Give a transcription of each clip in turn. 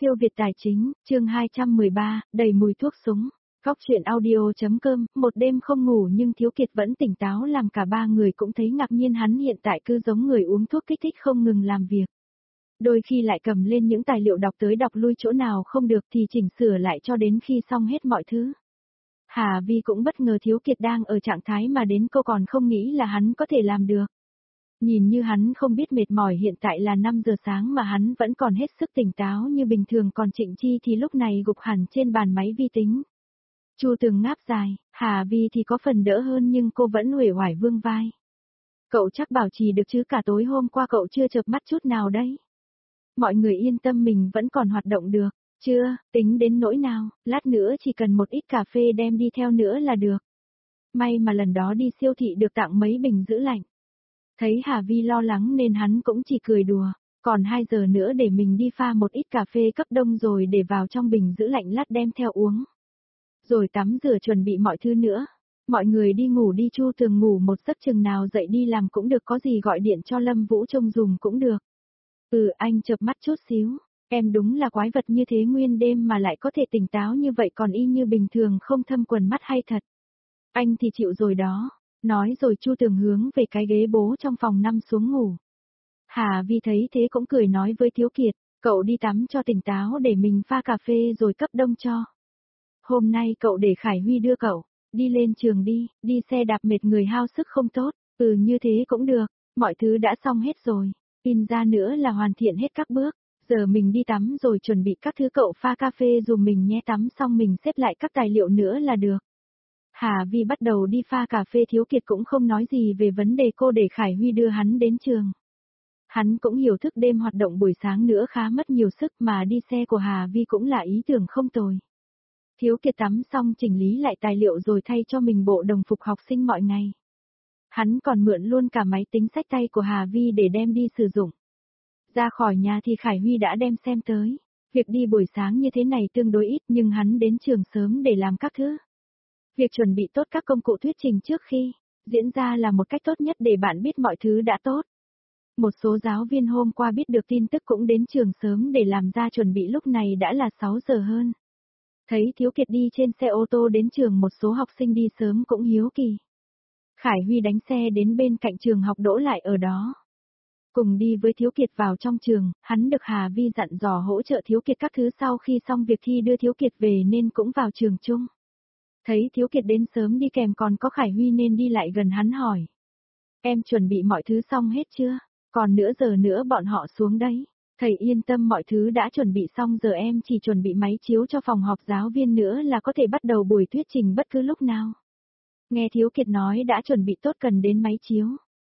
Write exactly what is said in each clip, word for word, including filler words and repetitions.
Siêu Việt Tài Chính, chương hai trăm mười ba, đầy mùi thuốc súng. Góc truyện audio.com, một đêm không ngủ nhưng Thiếu Kiệt vẫn tỉnh táo làm cả ba người cũng thấy ngạc nhiên hắn hiện tại cứ giống người uống thuốc kích thích không ngừng làm việc. Đôi khi lại cầm lên những tài liệu đọc tới đọc lui chỗ nào không được thì chỉnh sửa lại cho đến khi xong hết mọi thứ. Hà Vi cũng bất ngờ Thiếu Kiệt đang ở trạng thái mà đến cô còn không nghĩ là hắn có thể làm được. Nhìn như hắn không biết mệt mỏi hiện tại là năm giờ sáng mà hắn vẫn còn hết sức tỉnh táo như bình thường, còn Trịnh Chi thì lúc này gục hẳn trên bàn máy vi tính. Chu Tường ngáp dài, Hà Vi thì có phần đỡ hơn nhưng cô vẫn uể oải vương vai. Cậu chắc bảo trì được chứ, cả tối hôm qua cậu chưa chợp mắt chút nào đấy. Mọi người yên tâm, mình vẫn còn hoạt động được. Chưa, tính đến nỗi nào, lát nữa chỉ cần một ít cà phê đem đi theo nữa là được. May mà lần đó đi siêu thị được tặng mấy bình giữ lạnh. Thấy Hà Vi lo lắng nên hắn cũng chỉ cười đùa, còn hai giờ nữa để mình đi pha một ít cà phê cấp đông rồi để vào trong bình giữ lạnh lát đem theo uống. Rồi tắm rửa chuẩn bị mọi thứ nữa. Mọi người đi ngủ đi, Chu Tường ngủ một giấc, chừng nào dậy đi làm cũng được, có gì gọi điện cho Lâm Vũ trông dùm cũng được. Ừ, anh chợp mắt chút xíu, em đúng là quái vật như thế, nguyên đêm mà lại có thể tỉnh táo như vậy, còn y như bình thường không thâm quần mắt hay thật. Anh thì chịu rồi đó. Nói rồi Chu Tường hướng về cái ghế bố trong phòng nằm xuống ngủ. Hà Vi thấy thế cũng cười nói với Thiếu Kiệt, cậu đi tắm cho tỉnh táo để mình pha cà phê rồi cấp đông cho. Hôm nay cậu để Khải Huy đưa cậu, đi lên trường đi, đi xe đạp mệt người hao sức không tốt. Ừ, như thế cũng được, mọi thứ đã xong hết rồi, in ra nữa là hoàn thiện hết các bước. Giờ mình đi tắm rồi chuẩn bị các thứ, cậu pha cà phê dùm mình nhé, tắm xong mình xếp lại các tài liệu nữa là được. Hà Vi bắt đầu đi pha cà phê, Thiếu Kiệt cũng không nói gì về vấn đề cô để Khải Huy đưa hắn đến trường. Hắn cũng hiểu thức đêm hoạt động buổi sáng nữa khá mất nhiều sức, mà đi xe của Hà Vi cũng là ý tưởng không tồi. Thiếu Kiệt tắm xong chỉnh lý lại tài liệu rồi thay cho mình bộ đồng phục học sinh mọi ngày. Hắn còn mượn luôn cả máy tính xách tay của Hà Vi để đem đi sử dụng. Ra khỏi nhà thì Khải Huy đã đem xem tới. Việc đi buổi sáng như thế này tương đối ít nhưng hắn đến trường sớm để làm các thứ. Việc chuẩn bị tốt các công cụ thuyết trình trước khi diễn ra là một cách tốt nhất để bạn biết mọi thứ đã tốt. Một số giáo viên hôm qua biết được tin tức cũng đến trường sớm để làm ra chuẩn bị, lúc này đã là sáu giờ hơn. Thấy Thiếu Kiệt đi trên xe ô tô đến trường, một số học sinh đi sớm cũng hiếu kỳ. Khải Huy đánh xe đến bên cạnh trường học đỗ lại ở đó. Cùng đi với Thiếu Kiệt vào trong trường, hắn được Hà Vi dặn dò hỗ trợ Thiếu Kiệt các thứ sau khi xong việc thi đưa Thiếu Kiệt về nên cũng vào trường chung. Thấy Thiếu Kiệt đến sớm đi kèm còn có Khải Huy nên đi lại gần hắn hỏi. Em chuẩn bị mọi thứ xong hết chưa? Còn nửa giờ nữa bọn họ xuống đấy. Thầy yên tâm, mọi thứ đã chuẩn bị xong, giờ em chỉ chuẩn bị máy chiếu cho phòng họp giáo viên nữa là có thể bắt đầu buổi thuyết trình bất cứ lúc nào. Nghe Thiếu Kiệt nói đã chuẩn bị tốt cần đến máy chiếu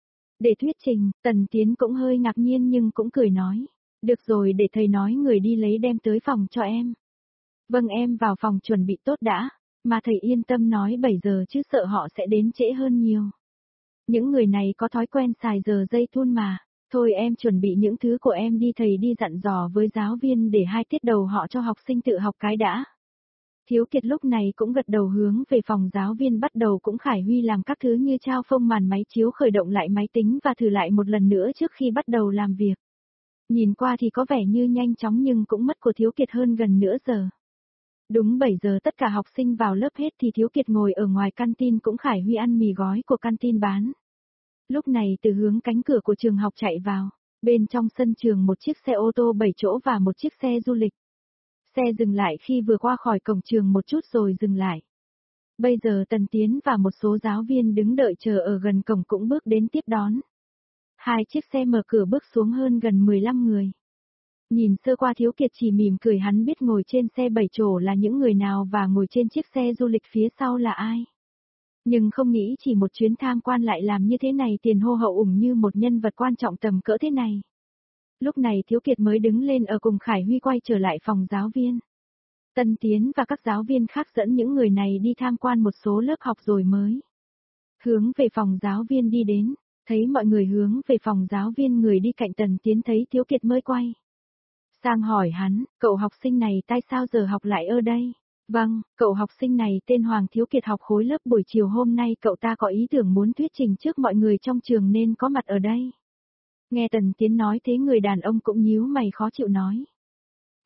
để thuyết trình, Tần Tiến cũng hơi ngạc nhiên nhưng cũng cười nói. Được rồi, để thầy nói người đi lấy đem tới phòng cho em. Vâng, em vào phòng chuẩn bị tốt đã. Mà thầy yên tâm, nói bảy giờ chứ sợ họ sẽ đến trễ hơn nhiều. Những người này có thói quen xài giờ giây thun mà. Thôi em chuẩn bị những thứ của em đi, thầy đi dặn dò với giáo viên để hai tiết đầu họ cho học sinh tự học cái đã. Thiếu Kiệt lúc này cũng gật đầu hướng về phòng giáo viên, bắt đầu cũng Khải Huy làm các thứ như trao phông màn máy chiếu, khởi động lại máy tính và thử lại một lần nữa trước khi bắt đầu làm việc. Nhìn qua thì có vẻ như nhanh chóng nhưng cũng mất của Thiếu Kiệt hơn gần nửa giờ. Đúng bảy giờ tất cả học sinh vào lớp hết thì Thiếu Kiệt ngồi ở ngoài canteen, cũng Khải Huy ăn mì gói của canteen bán. Lúc này từ hướng cánh cửa của trường học chạy vào, bên trong sân trường một chiếc xe ô tô bảy chỗ và một chiếc xe du lịch. Xe dừng lại khi vừa qua khỏi cổng trường một chút rồi dừng lại. Bây giờ Tần Tiến và một số giáo viên đứng đợi chờ ở gần cổng cũng bước đến tiếp đón. Hai chiếc xe mở cửa bước xuống hơn gần mười lăm người. Nhìn sơ qua Thiếu Kiệt chỉ mỉm cười, hắn biết ngồi trên xe bảy chỗ là những người nào và ngồi trên chiếc xe du lịch phía sau là ai. Nhưng không nghĩ chỉ một chuyến tham quan lại làm như thế này, tiền hô hậu ủng như một nhân vật quan trọng tầm cỡ thế này. Lúc này Thiếu Kiệt mới đứng lên ở cùng Khải Huy quay trở lại phòng giáo viên. Tân Tiến và các giáo viên khác dẫn những người này đi tham quan một số lớp học rồi mới hướng về phòng giáo viên đi đến. Thấy mọi người hướng về phòng giáo viên, người đi cạnh Tần Tiến thấy Thiếu Kiệt mới quay sang hỏi hắn, cậu học sinh này tại sao giờ học lại ở đây? Vâng, cậu học sinh này tên Hoàng, Thiếu Kiệt học khối lớp buổi chiều hôm nay cậu ta có ý tưởng muốn thuyết trình trước mọi người trong trường nên có mặt ở đây. Nghe Tần Tiến nói thế người đàn ông cũng nhíu mày khó chịu nói.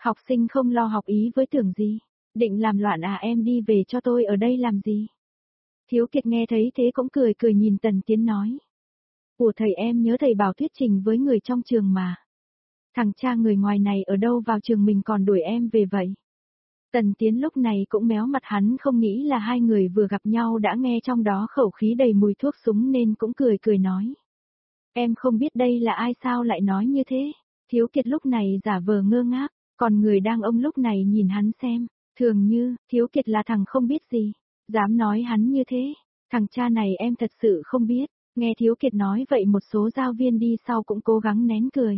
Học sinh không lo học ý với tưởng gì. Định làm loạn à, em đi về cho tôi ở đây làm gì? Thiếu Kiệt nghe thấy thế cũng cười cười nhìn Tần Tiến nói. Ủa thầy, em nhớ thầy bảo thuyết trình với người trong trường mà. Thằng cha người ngoài này ở đâu vào trường mình còn đuổi em về vậy? Tần Tiến lúc này cũng méo mặt, hắn không nghĩ là hai người vừa gặp nhau đã nghe trong đó khẩu khí đầy mùi thuốc súng nên cũng cười cười nói. Em không biết đây là ai sao lại nói như thế? Thiếu Kiệt lúc này giả vờ ngơ ngác, còn người đang ông lúc này nhìn hắn xem, thường như, Thiếu Kiệt là thằng không biết gì, dám nói hắn như thế, thằng cha này em thật sự không biết. Nghe Thiếu Kiệt nói vậy một số giáo viên đi sau cũng cố gắng nén cười.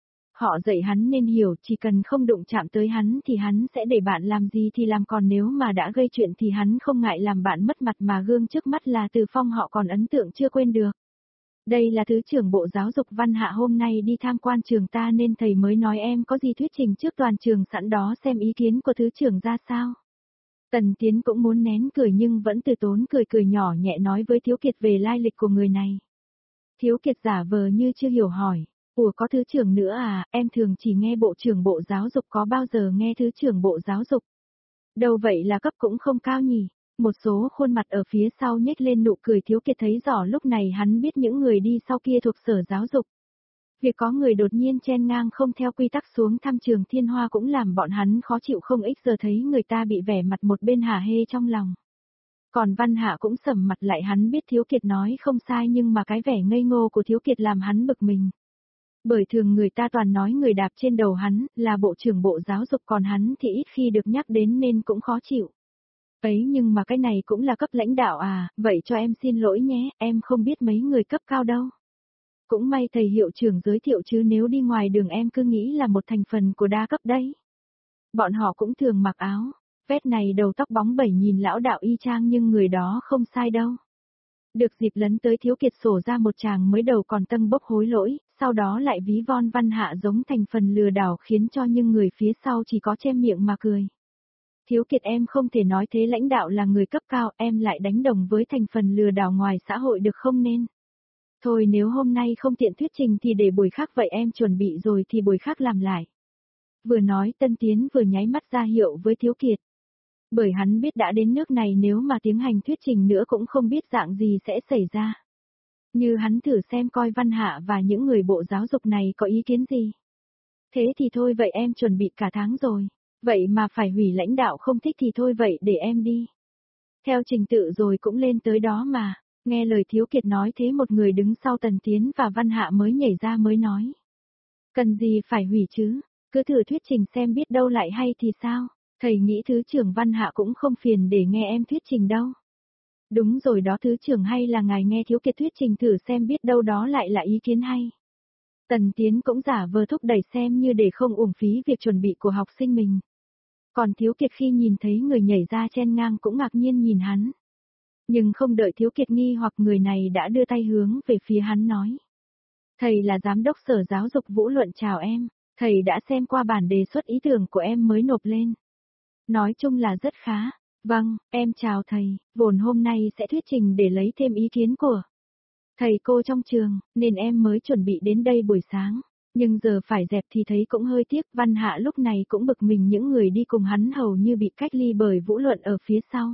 Họ dạy hắn nên hiểu, chỉ cần không đụng chạm tới hắn thì hắn sẽ để bạn làm gì thì làm, còn nếu mà đã gây chuyện thì hắn không ngại làm bạn mất mặt, mà gương trước mắt là Từ Phong họ còn ấn tượng chưa quên được. Đây là Thứ trưởng Bộ Giáo dục Văn Hạ hôm nay đi tham quan trường ta nên thầy mới nói em có gì thuyết trình trước toàn trường, sẵn đó xem ý kiến của Thứ trưởng ra sao. Tần Tiến cũng muốn nén cười nhưng vẫn từ tốn cười cười nhỏ nhẹ nói với Thiếu Kiệt về lai lịch của người này. Thiếu Kiệt giả vờ như chưa hiểu hỏi, ủa có Thứ trưởng nữa à, em thường chỉ nghe Bộ trưởng Bộ Giáo dục, có bao giờ nghe Thứ trưởng Bộ Giáo dục. Đâu vậy là cấp cũng không cao nhỉ. Một số khuôn mặt ở phía sau nhếch lên nụ cười, Thiếu Kiệt thấy rõ lúc này hắn biết những người đi sau kia thuộc Sở Giáo dục. Việc có người đột nhiên chen ngang không theo quy tắc xuống thăm trường Thiên Hoa cũng làm bọn hắn khó chịu không ít, giờ thấy người ta bị vẻ mặt một bên hả hê trong lòng. Còn Văn Hạ cũng sầm mặt lại, hắn biết Thiếu Kiệt nói không sai nhưng mà cái vẻ ngây ngô của Thiếu Kiệt làm hắn bực mình. Bởi thường người ta toàn nói người đạp trên đầu hắn là Bộ trưởng Bộ Giáo dục, còn hắn thì ít khi được nhắc đến nên cũng khó chịu. Ấy nhưng mà cái này cũng là cấp lãnh đạo à, vậy cho em xin lỗi nhé, em không biết mấy người cấp cao đâu. Cũng may thầy hiệu trưởng giới thiệu chứ nếu đi ngoài đường em cứ nghĩ là một thành phần của đa cấp đấy. Bọn họ cũng thường mặc áo vest này, đầu tóc bóng bẩy, nhìn lão đạo y chang nhưng người đó không sai đâu. Được dịp lấn tới, Thiếu Kiệt sổ ra một tràng mới đầu còn tâng bốc hối lỗi, sau đó lại ví von Văn Hạ giống thành phần lừa đảo khiến cho những người phía sau chỉ có che miệng mà cười. Thiếu Kiệt, em không thể nói thế, lãnh đạo là người cấp cao, em lại đánh đồng với thành phần lừa đảo ngoài xã hội được không nên. Thôi nếu hôm nay không tiện thuyết trình thì để buổi khác, vậy em chuẩn bị rồi thì buổi khác làm lại. Vừa nói Tân Tiến vừa nháy mắt ra hiệu với Thiếu Kiệt. Bởi hắn biết đã đến nước này nếu mà tiến hành thuyết trình nữa cũng không biết dạng gì sẽ xảy ra. Như hắn thử xem coi Văn Hạ và những người Bộ Giáo dục này có ý kiến gì. Thế thì thôi, vậy em chuẩn bị cả tháng rồi. Vậy mà phải hủy, lãnh đạo không thích thì thôi, vậy để em đi. Theo trình tự rồi cũng lên tới đó mà. Nghe lời Thiếu Kiệt nói thế, một người đứng sau Tần Tiến và Văn Hạ mới nhảy ra mới nói. Cần gì phải hủy chứ, cứ thử thuyết trình xem biết đâu lại hay thì sao. Thầy nghĩ Thứ trưởng Văn Hạ cũng không phiền để nghe em thuyết trình đâu. Đúng rồi đó Thứ trưởng, hay là ngài nghe Thiếu Kiệt thuyết trình thử xem biết đâu đó lại là ý kiến hay. Tần Tiến cũng giả vờ thúc đẩy xem như để không uổng phí việc chuẩn bị của học sinh mình. Còn Thiếu Kiệt khi nhìn thấy người nhảy ra chen ngang cũng ngạc nhiên nhìn hắn. Nhưng không đợi Thiếu Kiệt nghi hoặc, người này đã đưa tay hướng về phía hắn nói. Thầy là Giám đốc Sở Giáo dục Vũ Luận, chào em, thầy đã xem qua bản đề xuất ý tưởng của em mới nộp lên. Nói chung là rất khá. Vâng, em chào thầy, vốn hôm nay sẽ thuyết trình để lấy thêm ý kiến của thầy cô trong trường, nên em mới chuẩn bị đến đây buổi sáng. Nhưng giờ phải dẹp thì thấy cũng hơi tiếc. Văn Hạ lúc này cũng bực mình, những người đi cùng hắn hầu như bị cách ly bởi Vũ Luận ở phía sau.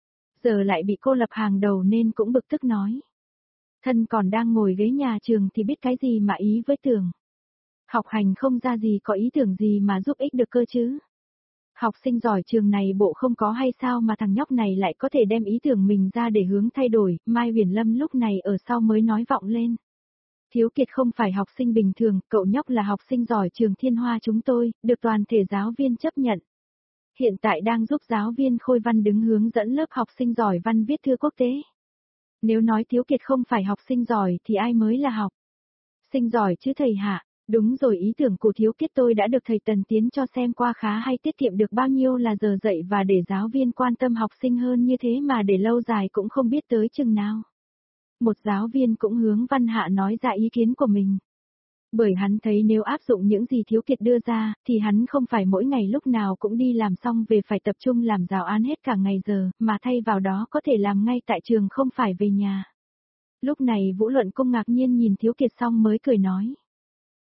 Giờ lại bị cô lập hàng đầu nên cũng bực tức nói. Thân còn đang ngồi ghế nhà trường thì biết cái gì mà ý với Tưởng. Học hành không ra gì, có ý tưởng gì mà giúp ích được cơ chứ. Học sinh giỏi trường này bộ không có hay sao mà thằng nhóc này lại có thể đem ý tưởng mình ra để hướng thay đổi. Mai Huyền Lâm lúc này ở sau mới nói vọng lên. Thiếu Kiệt không phải học sinh bình thường, cậu nhóc là học sinh giỏi trường Thiên Hoa chúng tôi, được toàn thể giáo viên chấp nhận. Hiện tại đang giúp giáo viên Khôi Văn đứng hướng dẫn lớp học sinh giỏi văn viết thư quốc tế. Nếu nói Thiếu Kiệt không phải học sinh giỏi thì ai mới là học sinh giỏi chứ thầy hạ? Đúng rồi, ý tưởng của Thiếu Kiệt tôi đã được thầy Tần Tiến cho xem qua, khá hay, tiết kiệm được bao nhiêu là giờ dạy và để giáo viên quan tâm học sinh hơn, như thế mà để lâu dài cũng không biết tới chừng nào. Một giáo viên cũng hướng Văn Hạ nói ra ý kiến của mình. Bởi hắn thấy nếu áp dụng những gì Thiếu Kiệt đưa ra, thì hắn không phải mỗi ngày lúc nào cũng đi làm xong về phải tập trung làm giáo án hết cả ngày giờ, mà thay vào đó có thể làm ngay tại trường không phải về nhà. Lúc này Vũ Luận Cung ngạc nhiên nhìn Thiếu Kiệt xong mới cười nói.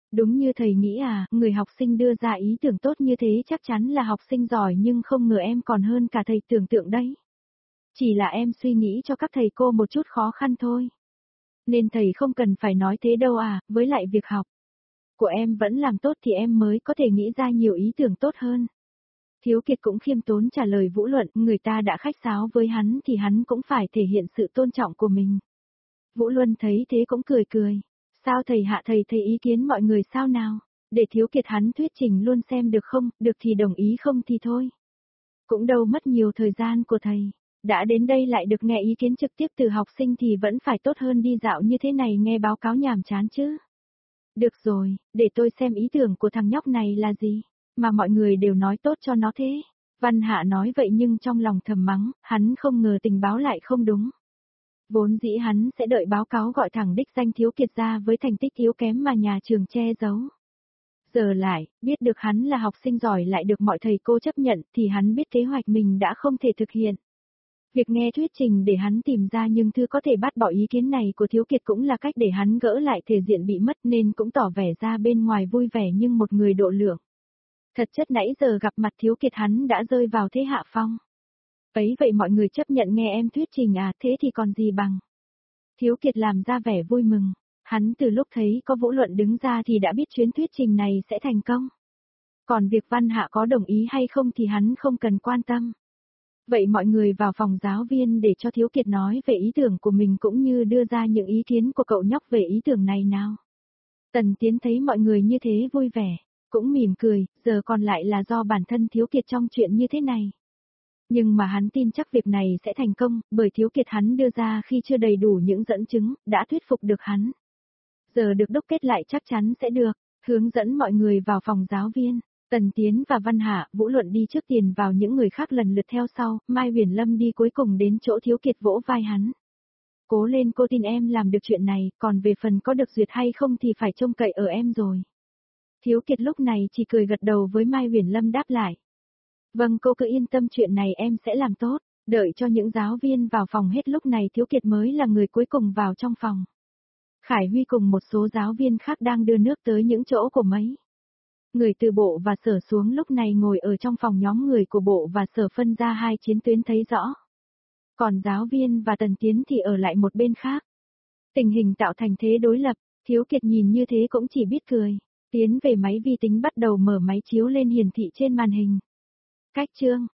Đúng như thầy nghĩ à, người học sinh đưa ra ý tưởng tốt như thế chắc chắn là học sinh giỏi nhưng không ngờ em còn hơn cả thầy tưởng tượng đấy. Chỉ là em suy nghĩ cho các thầy cô một chút khó khăn thôi. Nên thầy không cần phải nói thế đâu à, với lại việc học của em vẫn làm tốt thì em mới có thể nghĩ ra nhiều ý tưởng tốt hơn. Thiếu Kiệt cũng khiêm tốn trả lời Vũ Luận, người ta đã khách sáo với hắn thì hắn cũng phải thể hiện sự tôn trọng của mình. Vũ Luân thấy thế cũng cười cười. Sao thầy hạ thầy thấy ý kiến mọi người sao nào? Để Thiếu Kiệt hắn thuyết trình luôn xem được không, được thì đồng ý không thì thôi. Cũng đâu mất nhiều thời gian của thầy. Đã đến đây lại được nghe ý kiến trực tiếp từ học sinh thì vẫn phải tốt hơn đi dạo như thế này nghe báo cáo nhàm chán chứ. Được rồi, để tôi xem ý tưởng của thằng nhóc này là gì, mà mọi người đều nói tốt cho nó thế. Văn Hạ nói vậy nhưng trong lòng thầm mắng, hắn không ngờ tình báo lại không đúng. Vốn dĩ hắn sẽ đợi báo cáo gọi thẳng đích danh Thiếu Kiệt ra với thành tích yếu kém mà nhà trường che giấu. Giờ lại, biết được hắn là học sinh giỏi lại được mọi thầy cô chấp nhận thì hắn biết kế hoạch mình đã không thể thực hiện. Việc nghe thuyết trình để hắn tìm ra nhưng thư có thể bác bỏ ý kiến này của Thiếu Kiệt cũng là cách để hắn gỡ lại thể diện bị mất nên cũng tỏ vẻ ra bên ngoài vui vẻ nhưng một người độ lượng. Thật chất nãy giờ gặp mặt Thiếu Kiệt hắn đã rơi vào thế hạ phong. Ấy vậy mọi người chấp nhận nghe em thuyết trình à, thế thì còn gì bằng. Thiếu Kiệt làm ra vẻ vui mừng, hắn từ lúc thấy có Vũ Luận đứng ra thì đã biết chuyến thuyết trình này sẽ thành công. Còn việc Văn Hạ có đồng ý hay không thì hắn không cần quan tâm. Vậy mọi người vào phòng giáo viên để cho Thiếu Kiệt nói về ý tưởng của mình cũng như đưa ra những ý kiến của cậu nhóc về ý tưởng này nào. Tần Tiến thấy mọi người như thế vui vẻ, cũng mỉm cười, giờ còn lại là do bản thân Thiếu Kiệt trong chuyện như thế này. Nhưng mà hắn tin chắc việc này sẽ thành công, bởi Thiếu Kiệt hắn đưa ra khi chưa đầy đủ những dẫn chứng, đã thuyết phục được hắn. Giờ được đúc kết lại chắc chắn sẽ được, hướng dẫn mọi người vào phòng giáo viên. Tần Tiến và Văn Hạ, Vũ Luận đi trước tiền vào những người khác lần lượt theo sau, Mai Huyền Lâm đi cuối cùng đến chỗ Thiếu Kiệt vỗ vai hắn. Cố lên, cô tin em làm được chuyện này, còn về phần có được duyệt hay không thì phải trông cậy ở em rồi. Thiếu Kiệt lúc này chỉ cười gật đầu với Mai Huyền Lâm đáp lại. Vâng, cô cứ yên tâm, chuyện này em sẽ làm tốt. Đợi cho những giáo viên vào phòng hết lúc này Thiếu Kiệt mới là người cuối cùng vào trong phòng. Khải Huy cùng một số giáo viên khác đang đưa nước tới những chỗ của mấy người từ bộ và sở xuống lúc này ngồi ở trong phòng, nhóm người của bộ và sở phân ra hai chiến tuyến thấy rõ. Còn giáo viên và Tần Tiến thì ở lại một bên khác. Tình hình tạo thành thế đối lập, Thiếu Kiệt nhìn như thế cũng chỉ biết cười. Tiến về máy vi tính bắt đầu mở máy chiếu lên hiển thị trên màn hình. Cách chương